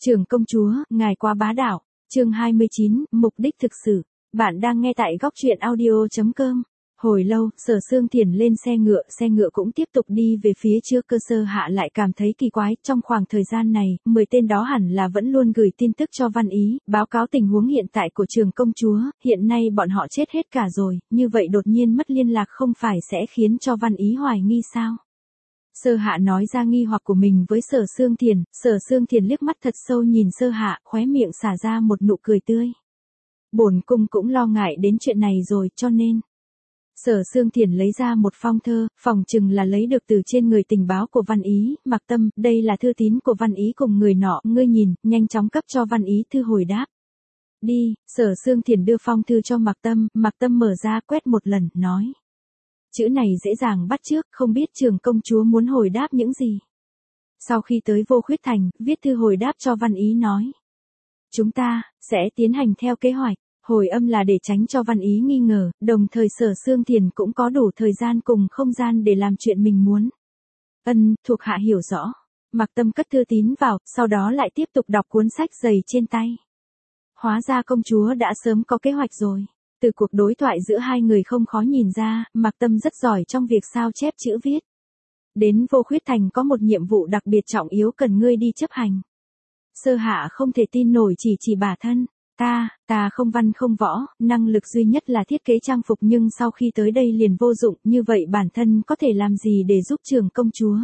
Trưởng công chúa, ngài quá bá đạo. Chương 29, mục đích thực sự. Bạn đang nghe tại góc truyện audio.com. Hồi lâu, Sở Sương Thiền lên xe ngựa cũng tiếp tục đi về phía trước. Cơ Sơ Hạ lại cảm thấy kỳ quái, trong khoảng thời gian này, 10 tên đó hẳn là vẫn luôn gửi tin tức cho Văn Ý, báo cáo tình huống hiện tại của trưởng công chúa, hiện nay bọn họ chết hết cả rồi, như vậy đột nhiên mất liên lạc không phải sẽ khiến cho Văn Ý hoài nghi sao? Sơ Hạ nói ra nghi hoặc của mình với Sở Sương Thiền liếc mắt thật sâu nhìn Sơ Hạ, khóe miệng xả ra một nụ cười tươi. Bổn cung cũng lo ngại đến chuyện này rồi, cho nên Sở Sương Thiền lấy ra một phong thơ, phòng chừng là lấy được từ trên người tình báo của Văn Ý, Mạc Tâm, đây là thư tín của Văn Ý cùng người nọ, ngươi nhìn, nhanh chóng cấp cho Văn Ý thư hồi đáp. Đi, Sở Sương Thiền đưa phong thư cho Mạc Tâm mở ra quét một lần, nói. Chữ này dễ dàng bắt chước, không biết trưởng công chúa muốn hồi đáp những gì. Sau khi tới Vô Khuyết Thành, viết thư hồi đáp cho Văn Ý nói. Chúng ta sẽ tiến hành theo kế hoạch. Hồi âm là để tránh cho Văn Ý nghi ngờ, đồng thời Sở Sương Thiền cũng có đủ thời gian cùng không gian để làm chuyện mình muốn. Thuộc hạ hiểu rõ. Mạc Tâm cất thư tín vào, sau đó lại tiếp tục đọc cuốn sách dày trên tay. Hóa ra công chúa đã sớm có kế hoạch rồi. Từ cuộc đối thoại giữa hai người không khó nhìn ra, Mạc Tâm rất giỏi trong việc sao chép chữ viết. Đến Vô Khuyết Thành có một nhiệm vụ đặc biệt trọng yếu cần ngươi đi chấp hành. Sơ Hạ không thể tin nổi chỉ bản thân. Ta không văn không võ, năng lực duy nhất là thiết kế trang phục nhưng sau khi tới đây liền vô dụng, như vậy bản thân có thể làm gì để giúp trưởng công chúa?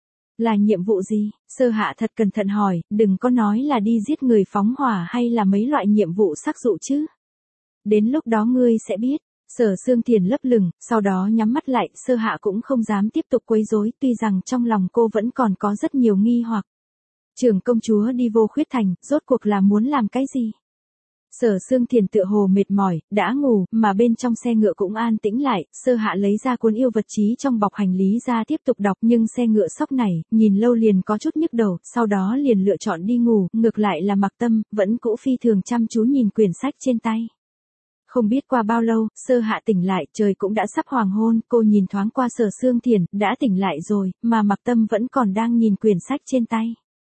Là nhiệm vụ gì? Sơ Hạ thật cẩn thận hỏi, đừng có nói là đi giết người phóng hỏa hay là mấy loại nhiệm vụ sắc dụ chứ. Đến lúc đó ngươi sẽ biết. Sở Sương Thiền lấp lửng, sau đó nhắm mắt lại, Sơ Hạ cũng không dám tiếp tục quấy rối, tuy rằng trong lòng cô vẫn còn có rất nhiều nghi hoặc. Trưởng công chúa đi Vô Khuyết Thành, rốt cuộc là muốn làm cái gì? Sở Sương Thiền tựa hồ mệt mỏi, đã ngủ, mà bên trong xe ngựa cũng an tĩnh lại, Sơ Hạ lấy ra cuốn yêu vật chí trong bọc hành lý ra tiếp tục đọc nhưng xe ngựa sóc này, nhìn lâu liền có chút nhức đầu, sau đó liền lựa chọn đi ngủ, ngược lại là Mạc Tâm, vẫn cũ phi thường chăm chú nhìn quyển sách trên tay. Không biết qua bao lâu, Sơ Hạ tỉnh lại, trời cũng đã sắp hoàng hôn, cô nhìn thoáng qua Sở Sương Thiền, đã tỉnh lại rồi, mà Mạc Tâm vẫn còn đang nhìn quyển sách trên tay.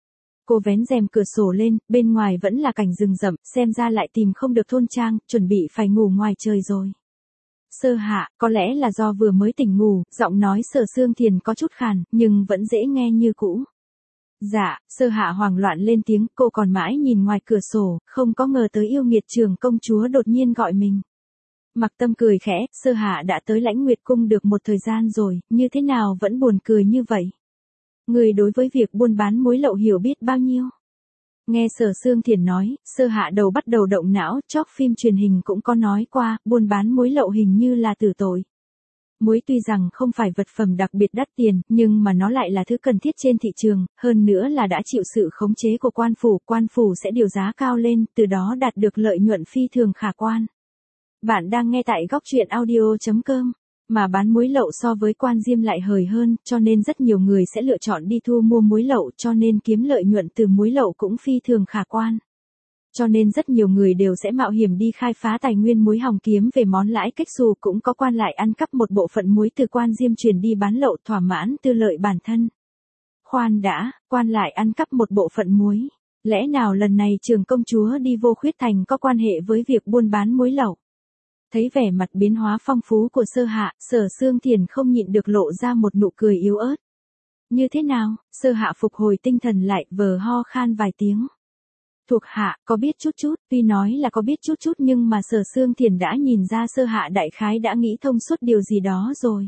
Cô vén rèm cửa sổ lên, bên ngoài vẫn là cảnh rừng rậm, xem ra lại tìm không được thôn trang, chuẩn bị phải ngủ ngoài trời rồi. Sơ Hạ, có lẽ là do vừa mới tỉnh ngủ, giọng nói Sở Sương Thiền có chút khàn, nhưng vẫn dễ nghe như cũ. Dạ, Sơ Hạ hoảng loạn lên tiếng, cô còn mãi nhìn ngoài cửa sổ, không có ngờ tới yêu nghiệt trưởng công chúa đột nhiên gọi mình. Mạc Tâm cười khẽ, Sơ Hạ đã tới Lãnh Nguyệt Cung được một thời gian rồi, như thế nào vẫn buồn cười như vậy? Người đối với việc buôn bán muối lậu hiểu biết bao nhiêu? Nghe Sở Sương Thiền nói, Sơ Hạ đầu bắt đầu động não, chóc phim truyền hình cũng có nói qua, buôn bán muối lậu hình như là tử tội. Muối tuy rằng không phải vật phẩm đặc biệt đắt tiền, nhưng mà nó lại là thứ cần thiết trên thị trường, hơn nữa là đã chịu sự khống chế của quan phủ sẽ điều giá cao lên, từ đó đạt được lợi nhuận phi thường khả quan. Bạn đang nghe tại góc truyện audio.com. Mà bán muối lậu so với quan diêm lại hời hơn, cho nên rất nhiều người sẽ lựa chọn đi thu mua muối lậu, cho nên kiếm lợi nhuận từ muối lậu cũng phi thường khả quan. Cho nên rất nhiều người đều sẽ mạo hiểm đi khai phá tài nguyên muối hòng kiếm về món lãi cách xù, cũng có quan lại ăn cắp một bộ phận muối từ quan diêm chuyển đi bán lậu thỏa mãn tư lợi bản thân. Khoan đã, quan lại ăn cắp một bộ phận muối. Lẽ nào lần này trưởng công chúa đi Vô Khuyết Thành có quan hệ với việc buôn bán muối lậu? Thấy vẻ mặt biến hóa phong phú của Sơ Hạ, Sở Sương Thiền không nhịn được lộ ra một nụ cười yếu ớt. Như thế nào? Sơ Hạ phục hồi tinh thần lại, vờ ho khan vài tiếng. Thuộc hạ, có biết chút, tuy nói là có biết chút nhưng mà Sở Sương Thiền đã nhìn ra Sơ Hạ đại khái đã nghĩ thông suốt điều gì đó rồi.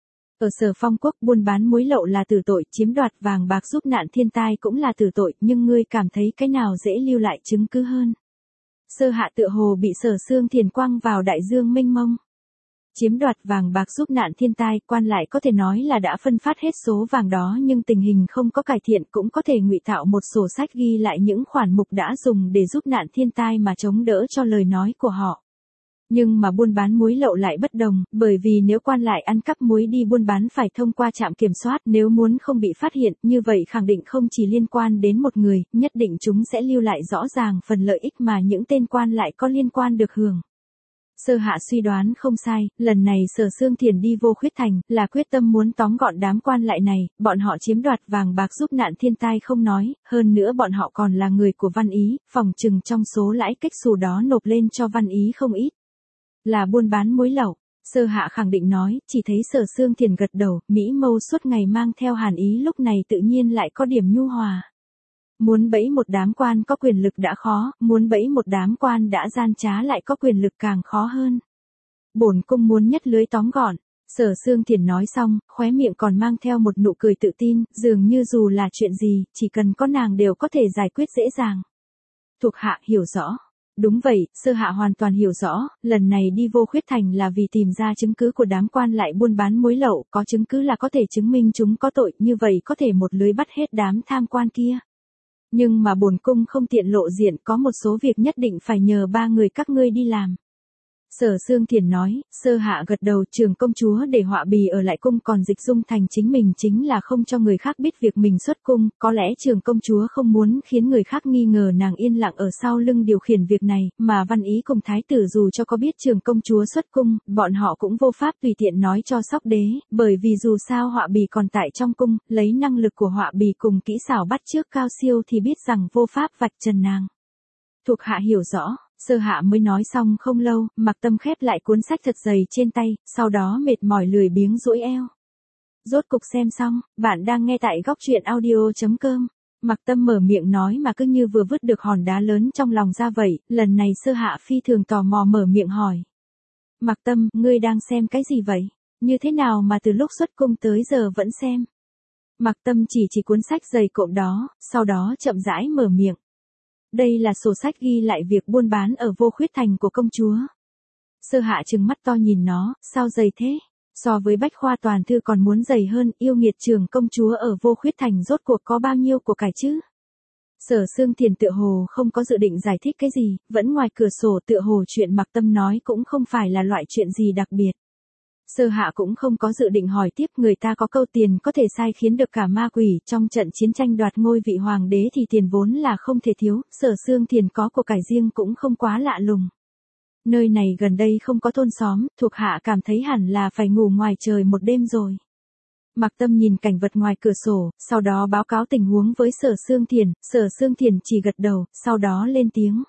Ở Sở Phong Quốc, buôn bán muối lậu là tử tội, chiếm đoạt vàng bạc giúp nạn thiên tai cũng là tử tội, nhưng ngươi cảm thấy cái nào dễ lưu lại chứng cứ hơn? Sơ Hạ tựa hồ bị Sở Sương Thiền quăng vào đại dương mênh mông. Chiếm đoạt vàng bạc giúp nạn thiên tai, quan lại có thể nói là đã phân phát hết số vàng đó nhưng tình hình không có cải thiện, cũng có thể ngụy tạo một sổ sách ghi lại những khoản mục đã dùng để giúp nạn thiên tai mà chống đỡ cho lời nói của họ. Nhưng mà buôn bán muối lậu lại bất đồng, bởi vì nếu quan lại ăn cắp muối đi buôn bán phải thông qua trạm kiểm soát, nếu muốn không bị phát hiện, như vậy khẳng định không chỉ liên quan đến một người, nhất định chúng sẽ lưu lại rõ ràng phần lợi ích mà những tên quan lại có liên quan được hưởng. Sơ Hạ suy đoán không sai, lần này Sở Xương Thiền đi Vô Khuyết Thành, là quyết tâm muốn tóm gọn đám quan lại này, bọn họ chiếm đoạt vàng bạc giúp nạn thiên tai không nói, hơn nữa bọn họ còn là người của Văn Ý, phòng trừng trong số lãi cách xù đó nộp lên cho Văn Ý không ít. Là buôn bán muối lậu. Sơ Hạ khẳng định nói, chỉ thấy Sở Xương Thiền gật đầu, Mỹ Mâu suốt ngày mang theo hàn ý lúc này tự nhiên lại có điểm nhu hòa. Muốn bẫy một đám quan có quyền lực đã khó, muốn bẫy một đám quan đã gian trá lại có quyền lực càng khó hơn. Bổn cung muốn nhất lưới tóm gọn. Sở Xương Thiền nói xong, khóe miệng còn mang theo một nụ cười tự tin, dường như dù là chuyện gì, chỉ cần có nàng đều có thể giải quyết dễ dàng. Thuộc hạ hiểu rõ. Đúng vậy, Sơ Hạ hoàn toàn hiểu rõ, lần này đi Vô Khuyết Thành là vì tìm ra chứng cứ của đám quan lại buôn bán muối lậu, có chứng cứ là có thể chứng minh chúng có tội, như vậy có thể một lưới bắt hết đám tham quan kia. Nhưng mà bổn cung không tiện lộ diện, có một số việc nhất định phải nhờ ba người các ngươi đi làm. Sở Xương Thiền nói, Sơ Hạ gật đầu, Trường công chúa để Họa Bì ở lại cung còn Dịch Dung Thành chính mình chính là không cho người khác biết việc mình xuất cung, có lẽ Trường công chúa không muốn khiến người khác nghi ngờ nàng yên lặng ở sau lưng điều khiển việc này, mà Văn Ý cùng Thái tử dù cho có biết Trường công chúa xuất cung, bọn họ cũng vô pháp tùy tiện nói cho Sóc đế, bởi vì dù sao Họa Bì còn tại trong cung, lấy năng lực của Họa Bì cùng kỹ xảo bắt chước cao siêu thì biết rằng vô pháp vạch trần nàng. Thuộc hạ hiểu rõ. Sơ Hạ mới nói xong không lâu, Mặc Tâm khép lại cuốn sách thật dày trên tay, sau đó mệt mỏi lười biếng duỗi eo. Rốt cục xem xong, bạn đang nghe tại góc truyện audio.com. Mặc Tâm mở miệng nói mà cứ như vừa vứt được hòn đá lớn trong lòng ra vậy, lần này Sơ Hạ phi thường tò mò mở miệng hỏi. Mặc Tâm, ngươi đang xem cái gì vậy? Như thế nào mà từ lúc xuất cung tới giờ vẫn xem? Mặc Tâm chỉ cuốn sách dày cộm đó, sau đó chậm rãi mở miệng. Đây là sổ sách ghi lại việc buôn bán ở Vô Khuyết Thành của công chúa. Sơ Hạ trừng mắt to nhìn nó, sao dày thế? So với bách khoa toàn thư còn muốn dày hơn, yêu nghiệt Trường công chúa ở Vô Khuyết Thành rốt cuộc có bao nhiêu của cải chứ? Sở Xương Thiền tựa hồ không có dự định giải thích cái gì, vẫn ngoài cửa sổ tựa hồ chuyện Mặc Tâm nói cũng không phải là loại chuyện gì đặc biệt. Sơ Hạ cũng không có dự định hỏi tiếp, người ta có câu tiền có thể sai khiến được cả ma quỷ, trong trận chiến tranh đoạt ngôi vị hoàng đế thì tiền vốn là không thể thiếu, Sở Xương Thiền có của cải riêng cũng không quá lạ lùng. Nơi này gần đây không có thôn xóm, thuộc hạ cảm thấy hẳn là phải ngủ ngoài trời một đêm rồi. Mặc Tâm nhìn cảnh vật ngoài cửa sổ, sau đó báo cáo tình huống với Sở Xương Thiền chỉ gật đầu, sau đó lên tiếng.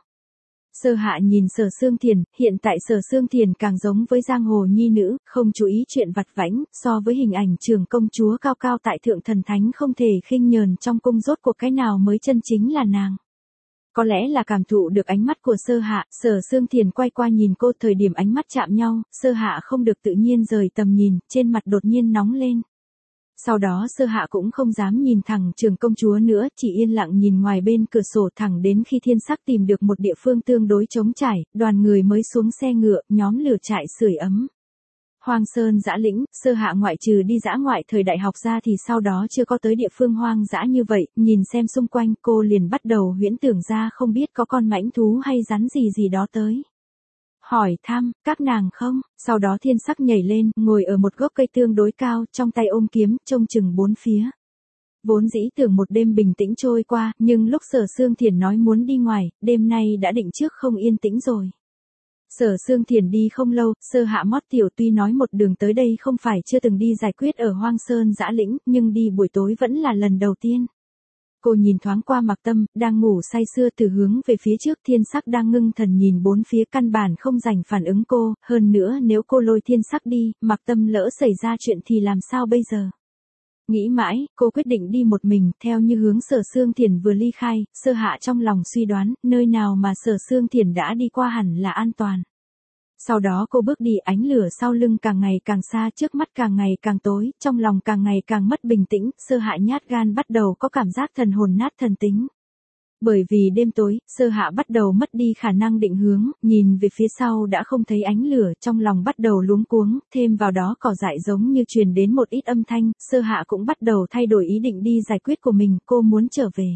Sơ Hạ nhìn Sở Xương Thiền, hiện tại Sở Xương Thiền càng giống với giang hồ nhi nữ, không chú ý chuyện vặt vãnh, so với hình ảnh Trường công chúa cao cao tại thượng thần thánh không thể khinh nhờn trong cung, rốt cuộc cái nào mới chân chính là nàng. Có lẽ là cảm thụ được ánh mắt của Sơ Hạ, Sở Xương Thiền quay qua nhìn cô, thời điểm ánh mắt chạm nhau, Sơ Hạ không được tự nhiên rời tầm nhìn, trên mặt đột nhiên nóng lên. Sau đó Sơ Hạ cũng không dám nhìn thẳng Trường công chúa nữa, chỉ yên lặng nhìn ngoài bên cửa sổ thẳng đến khi Thiên Sắc tìm được một địa phương tương đối trống trải, đoàn người mới xuống xe ngựa, nhóm lửa trại sưởi ấm. Hoang Sơn dã lĩnh, Sơ Hạ ngoại trừ đi dã ngoại thời đại học ra thì sau đó chưa có tới địa phương hoang dã như vậy, nhìn xem xung quanh cô liền bắt đầu huyễn tưởng ra không biết có con mãnh thú hay rắn gì đó tới. Hỏi thăm, các nàng không, sau đó Thiên Sắc nhảy lên, ngồi ở một gốc cây tương đối cao, trong tay ôm kiếm, trông chừng bốn phía. Vốn dĩ tưởng một đêm bình tĩnh trôi qua, nhưng lúc Sở Xương Thiền nói muốn đi ngoài, đêm nay đã định trước không yên tĩnh rồi. Sở Xương Thiền đi không lâu, Sơ Hạ mót tiểu, tuy nói một đường tới đây không phải chưa từng đi giải quyết ở Hoang Sơn dã lĩnh, nhưng đi buổi tối vẫn là lần đầu tiên. Cô nhìn thoáng qua Mặc Tâm, đang ngủ say sưa, từ hướng về phía trước, Thiên Sắc đang ngưng thần nhìn bốn phía, căn bản không dành phản ứng cô, hơn nữa nếu cô lôi Thiên Sắc đi, Mặc Tâm lỡ xảy ra chuyện thì làm sao bây giờ? Nghĩ mãi, cô quyết định đi một mình, theo như hướng Sở Xương Thiền vừa ly khai, Sơ Hạ trong lòng suy đoán, nơi nào mà Sở Xương Thiền đã đi qua hẳn là an toàn. Sau đó cô bước đi, ánh lửa sau lưng càng ngày càng xa, trước mắt càng ngày càng tối, trong lòng càng ngày càng mất bình tĩnh, Sơ Hạ nhát gan bắt đầu có cảm giác thần hồn nát thần tính. Bởi vì đêm tối, Sơ Hạ bắt đầu mất đi khả năng định hướng, nhìn về phía sau đã không thấy ánh lửa, trong lòng bắt đầu luống cuống, thêm vào đó cỏ dại giống như truyền đến một ít âm thanh, Sơ Hạ cũng bắt đầu thay đổi ý định đi giải quyết của mình, cô muốn trở về.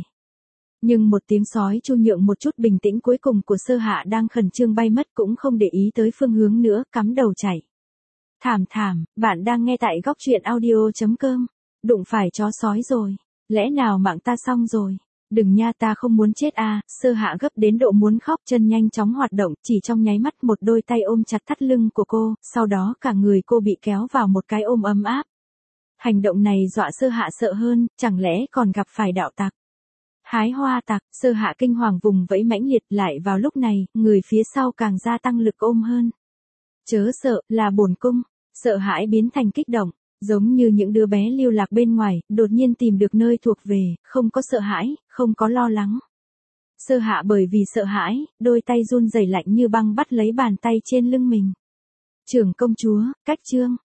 Nhưng một tiếng sói chu nhượng một chút bình tĩnh cuối cùng của Sơ Hạ đang khẩn trương bay mất, cũng không để ý tới phương hướng nữa, cắm đầu chạy. Thảm, bạn đang nghe tại góc truyện audio.com. Đụng phải chó sói rồi. Lẽ nào mạng ta xong rồi? Đừng nha, ta không muốn chết a. Sơ hạ gấp đến độ muốn khóc, chân nhanh chóng hoạt động, chỉ trong nháy mắt một đôi tay ôm chặt thắt lưng của cô, sau đó cả người cô bị kéo vào một cái ôm ấm áp. Hành động này dọa sơ hạ sợ hơn, chẳng lẽ còn gặp phải đạo tặc. Hái hoa tặc, sơ hạ kinh hoàng vùng vẫy mãnh liệt, lại vào lúc này, người phía sau càng gia tăng lực ôm hơn. Chớ sợ, là bổn cung. Sợ hãi biến thành kích động, giống như những đứa bé lưu lạc bên ngoài, đột nhiên tìm được nơi thuộc về, không có sợ hãi, không có lo lắng. Sơ hạ bởi vì sợ hãi, đôi tay run rẩy lạnh như băng bắt lấy bàn tay trên lưng mình. Trưởng công chúa, cách chương.